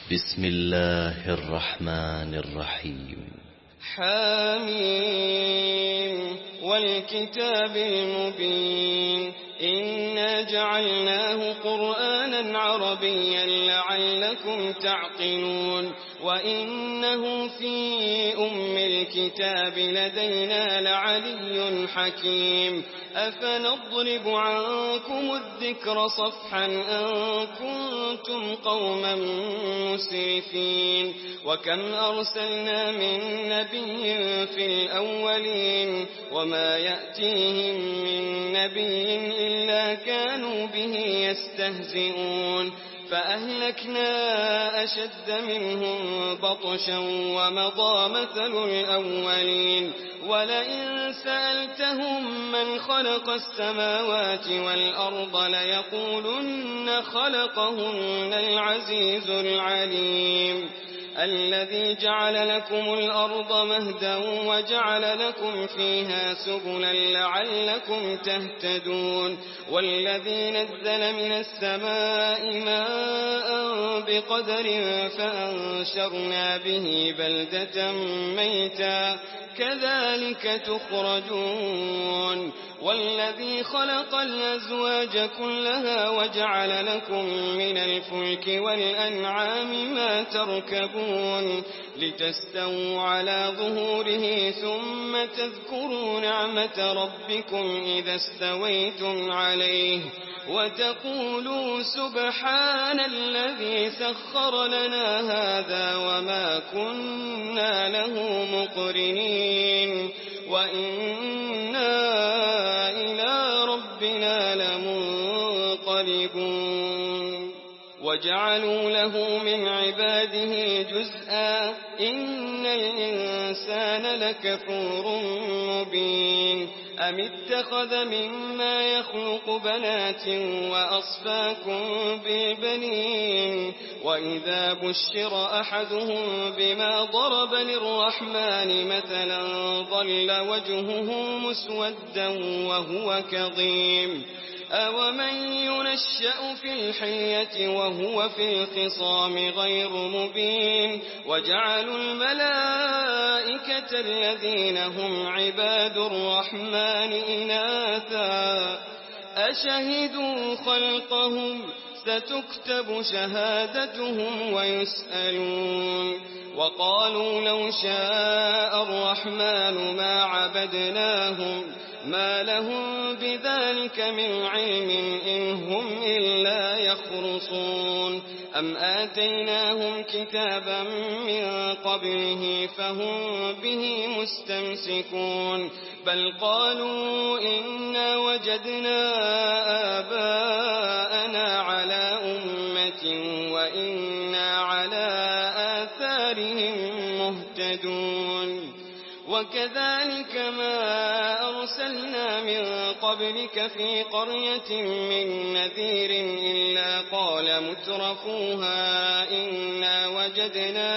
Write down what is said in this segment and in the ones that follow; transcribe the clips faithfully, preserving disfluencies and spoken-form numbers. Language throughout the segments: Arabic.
بسم الله الرحمن الرحيم. حميم والكتاب المبين إنا جعلناه قرآنا عربيا لعلكم تعقلون وإنه في أم الكتاب لدينا لعلي حكيم أفنضرب عنكم الذكر صفحا أن كنتم قوما مسرفين وكم أرسلنا من نبي في الأولين وما يأتيهم من نبي إلا كانوا به يستهزئون فأهلكنا أشد منهم بطشا ومضى مثل الأولين ولئن سألتهم من خلق السماوات والأرض ليقولن خلقهن العزيز العليم الذي جعل لكم الأرض مهدا وجعل لكم فيها سبلا لعلكم تهتدون والذي نزل من السماء ماء بقدر فأنشرنا به بلدة ميتا كذلك تخرجون والذي خلق الأزواج كلها وجعل لكم من الفلك والأنعام ما تركبون لتستووا على ظهوره ثم تذكروا نعمة ربكم إذا استويتم عليه وتقولوا سبحان الذي سخر لنا هذا وما كنا له مقرنين وإنا إلى ربنا لمنقلبون وجعلوا له من عباده جزءا إن الإنسان لكفور مبين أم اتخذ مما يخلق بنات وأصفاكم بالبنين وإذا بشر أحدهم بما ضرب للرحمن مثلا ظل وجهه مسودا وهو كظيم أومن ينشأ في الحلية وهو في الخصام غير مبين وجعلوا الملائكة الذين هم عباد الرحمن إناثا أشهدوا خلقهم ستكتب شهادتهم ويسألون وقالوا لو شاء الرحمن ما عبدناهم ما لهم بذلك من علم إن هم إلا يخرصون أم آتيناهم كتابا من قبله فهم به مستمسكون بل قالوا إنا وجدنا آباءنا على أمة وإنا على آثارهم مهتدون وكذلك ما أرسلنا من قبلك في قرية من نذير إلا قال مترفوها إنا وجدنا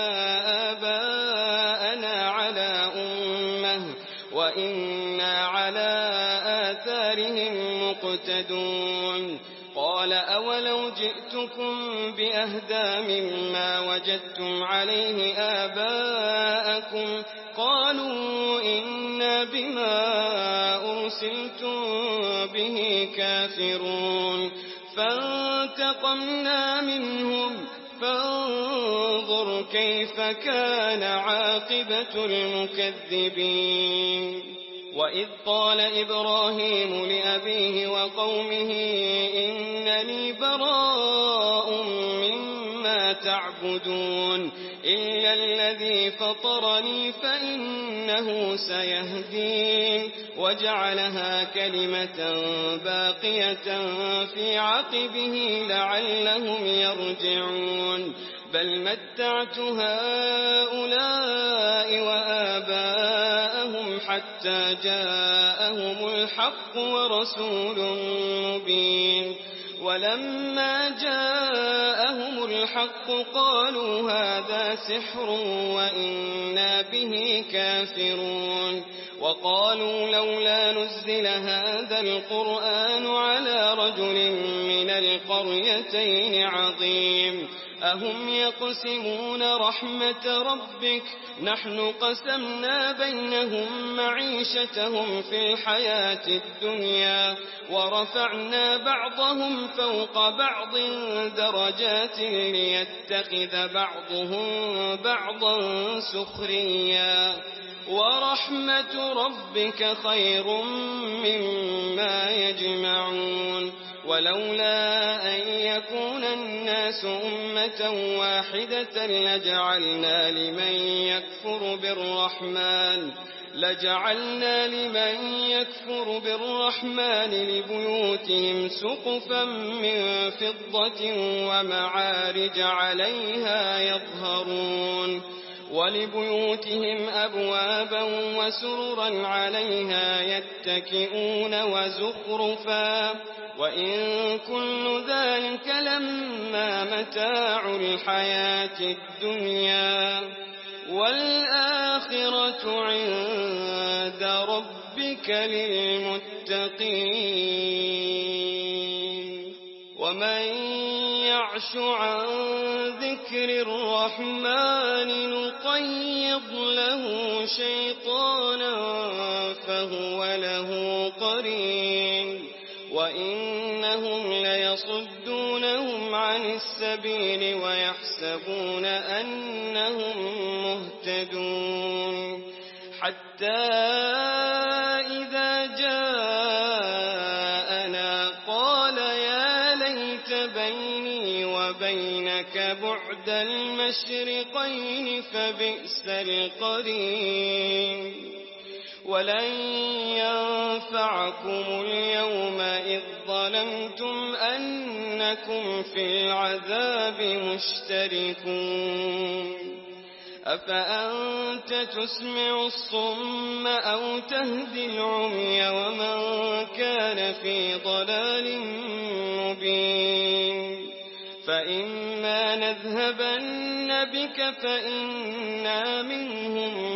آباءنا على أمة وإنا على آثارهم مقتدون قال أولو جئتكم بأهدى مما وجدتم عليه آباءكم قالوا إنا بما أرسلتم به كافرون فانتقمنا منهم فانظر كيف كان عاقبة المكذبين وإذ قال إبراهيم لأبيه وقومه إنني براء مما تعبدون إلا الذي فطرني فإنه سيهدين وجعلها كلمة باقية في عقبه لعلهم يرجعون بل متعت هؤلاء وآباءهم حتى جاءهم الحق ورسول مبين ولما جاءهم الحق قالوا هذا سحر وإنا به كافرون وقالوا لولا نزل هذا القرآن على رجل من القريتين عظيم أهم يقسمون رحمة ربك نحن قسمنا بينهم معيشتهم في الحياة الدنيا ورفعنا بعضهم فوق بعض درجات ليتخذ بعضهم بعضا سخريا ورحمة ربك خير مما يجمعون ولولا أن يكون الناس أمة واحدة لجعلنا لمن يكفر بالرحمن لجعلنا لمن يكفر بالرحمن لبيوتهم سقفا من فضة ومعارج عليها يظهرون ولبيوتهم أبوابا وسررا عليها يتكئون وزخرفا وإن كل ذلك لما متاع الحياة الدنيا والآخرة عند ربك للمتقين ومن يعش عن ذكر الرحمن نقيض له شيطانا فهو له قرين وإنهم ليصدونهم عن السبيل ويحسبون أنهم مهتدون حتى إذا جاءنا قال يا ليت بيني وبينك بعد المشرقين فبئس القرين ولن ينفعكم اليوم إذ ظلمتم أنكم في العذاب مشتركون أفأنت تسمع الصم أو تهدي العمي ومن كان في ضلال مبين فإما نذهبن بك فإنا منهم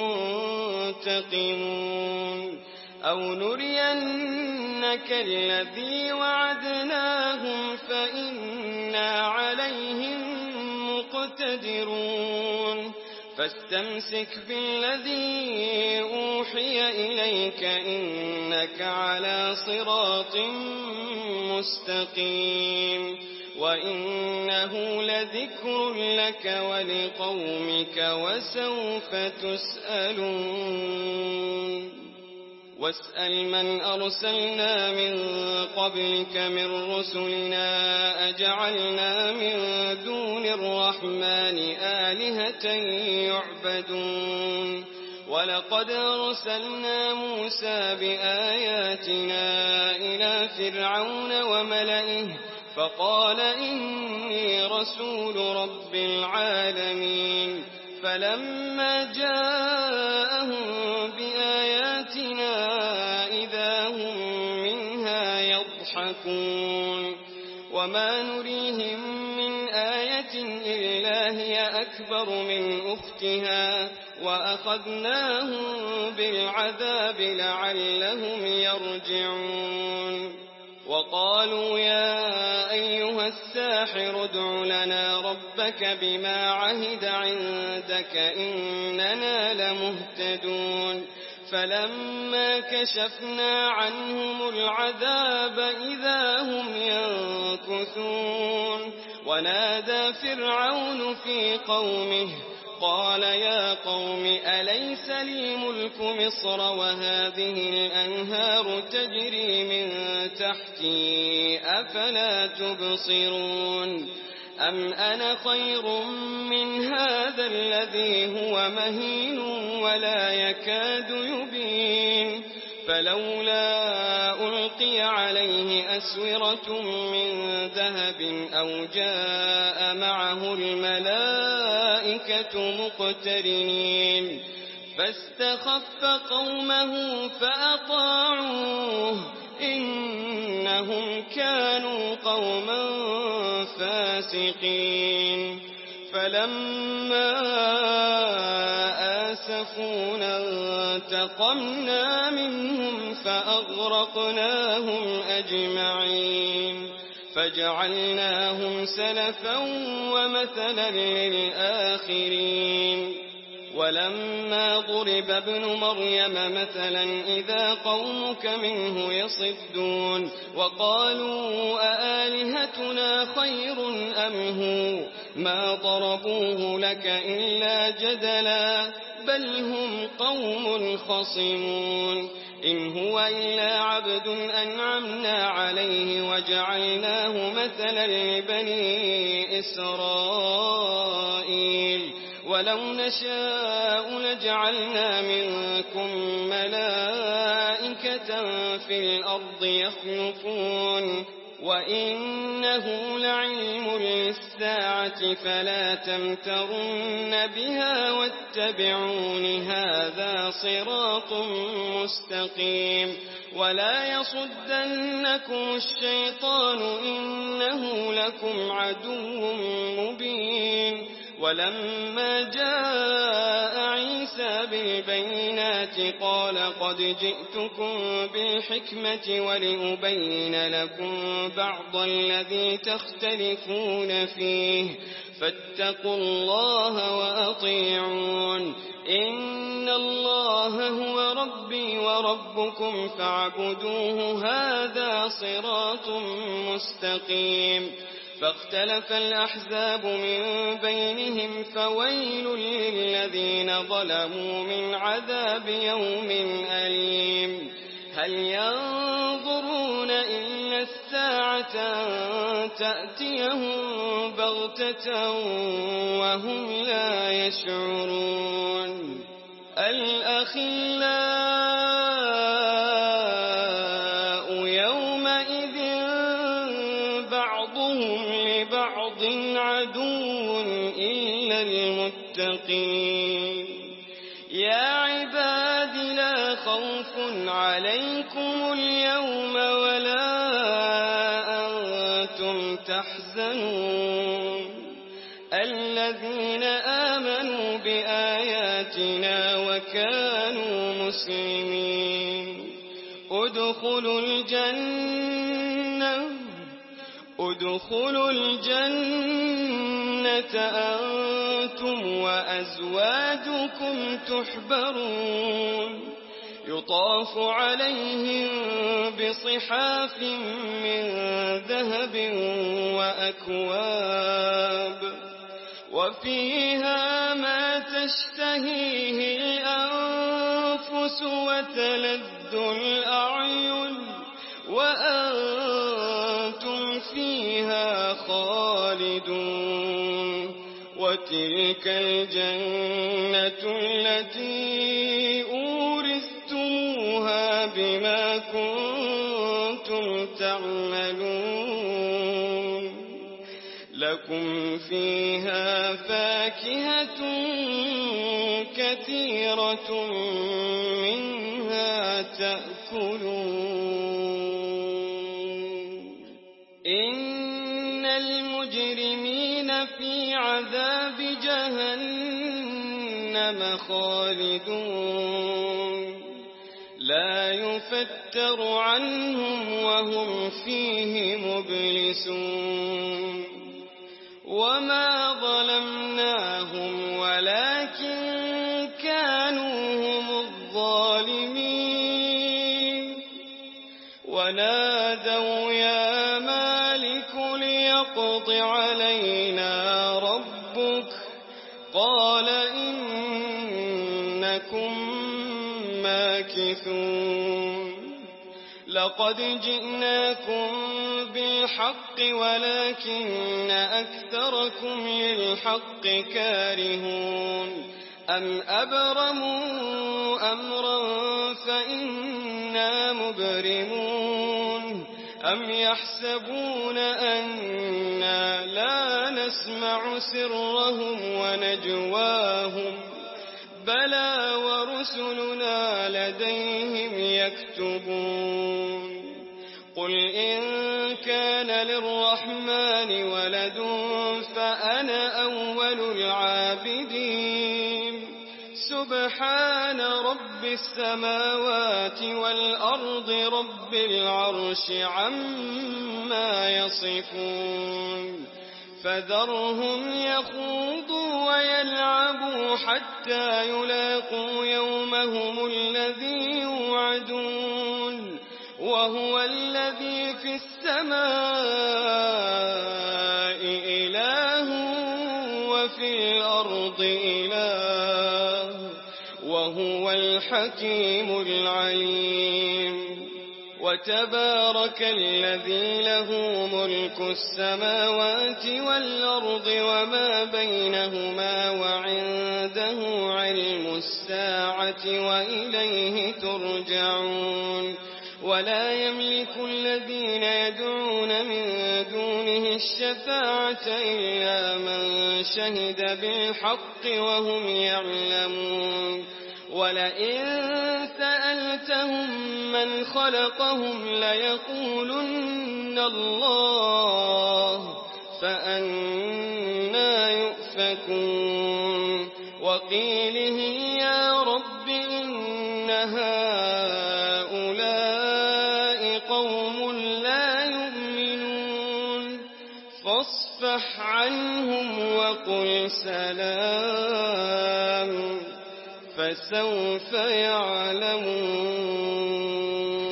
منتقمون أو نرينك الذي وعدناهم فإنا عليهم مقتدرون فاستمسك بالذي أوحي إليك إنك على صراط مستقيم وإنه لذكر لك ولقومك وسوف تسألون واسأل من أرسلنا من قبلك من رسلنا أجعلنا من دون الرحمن آلهة يعبدون ولقد أرسلنا موسى بآياتنا إلى فرعون وملئه فقال إني رسول رب العالمين فلما جاءهم بآياتنا إذا هم منها يضحكون وما نريهم من آية إلا هي أكبر من أختها وأخذناهم بالعذاب لعلهم يرجعون وقالوا يا أيها الساحر ادع لنا ربك بما عهد عندك إننا لمهتدون فلما كشفنا عنهم العذاب إذا هم ينكثون ونادى فرعون في قومه قال يا قوم أليس لي ملك مصر وهذه الأنهار تجري من تحتي أفلا تبصرون أم أنا خير من هذا الذي هو مهين ولا يكاد يبين فلولا ألقي عليه أسورة من ذهب أو جاء معه الملائكة مقترنين فاستخف قومه فأطاعوه إنهم كانوا قوما فاسقين فلما آسفونا انتقمنا منهم فأغرقناهم أجمعين فجعلناهم سلفا ومثلا للآخرين ولما ضرب ابن مريم مثلا إذا قومك منه يصدون وقالوا أآلهتنا خير أم هو ما ضربوه لك إلا جدلا بل هم قوم خصمون إن هو إلا عبد أنعمنا عليه وجعلناه مثلا لبني إسرائيل ولو نشاء لجعلنا منكم ملائكة في الأرض يخلفون وإنه لعلم للساعة فلا تمترن بها واتبعون هذا صراط مستقيم ولا يصدنكم الشيطان إنه لكم عدو مبين ولما جاء عيسى بالبينات قال قد جئتكم بالحكمة ولأبين لكم بعض الذي تختلفون فيه فاتقوا الله وأطيعون إن الله هو ربي وربكم فاعبدوه هذا صراط مستقيم فاختلف الأحزاب من بينهم فويل للذين ظلموا من عذاب يوم أليم هل ينظرون إلا الساعة أن تأتيهم بغتة وهم لا يشعرون الأخلاء يومئذ بعضهم لبعض عدو إلا المتقين يا عباد لا خوف عليكم اليوم ولا أنتم تحزنون الذين آمنوا بآياتنا وكانوا مسلمين ادخلوا الجنة ادخلوا الجنة أنتم وأزواجكم تحبرون يطاف عليهم بصحاف من ذهب وأكواب وفيها ما تشتهيه الأنفس وتلذ الأعين وأنتم فيها خالدون وتلك الجنة التي أورثتموها بما كنتم تعملون لكم فيها فاكهة كثيرة منها تأكلون إن المجرمين في عذاب جهنم خالدون لا يفتر عنهم وهم فيه مبلسون وما ظلمناهم ولكن كانوا هم الظالمين ونادوا يا مالك ليقض علينا ربك قال إنكم ماكثون لقد جئناكم بالحق ولكن أكثركم للحق كارهون أم أبرموا أمرا فإنا مبرمون أم يحسبون أنا لا نسمع سرهم ونجواهم بلى ورسلنا لديهم يكتبون قل إن كان للرحمن ولد فأنا أول العابدين سبحان رب السماوات والأرض رب العرش عما يصفون فذرهم يخوضوا ويلعبوا حتى يلاقوا يومهم الذي يوعدون وهو الذي في السماء إله وفي الأرض إله وهو الحكيم العليم وتبارك الذي له ملك السماوات والأرض وما بينهما وعنده علم الساعة وإليه ترجعون ولا يملك الذين يدعون من دونه الشفاعة إلا من شهد بالحق وهم يعلمون ولئن سألتهم من خلقهم ليقولن الله فأنى يؤفكون وقيله يا رب إن هؤلاء قوم لا يؤمنون فاصفح عنهم وقل سلام فسوف يعلمون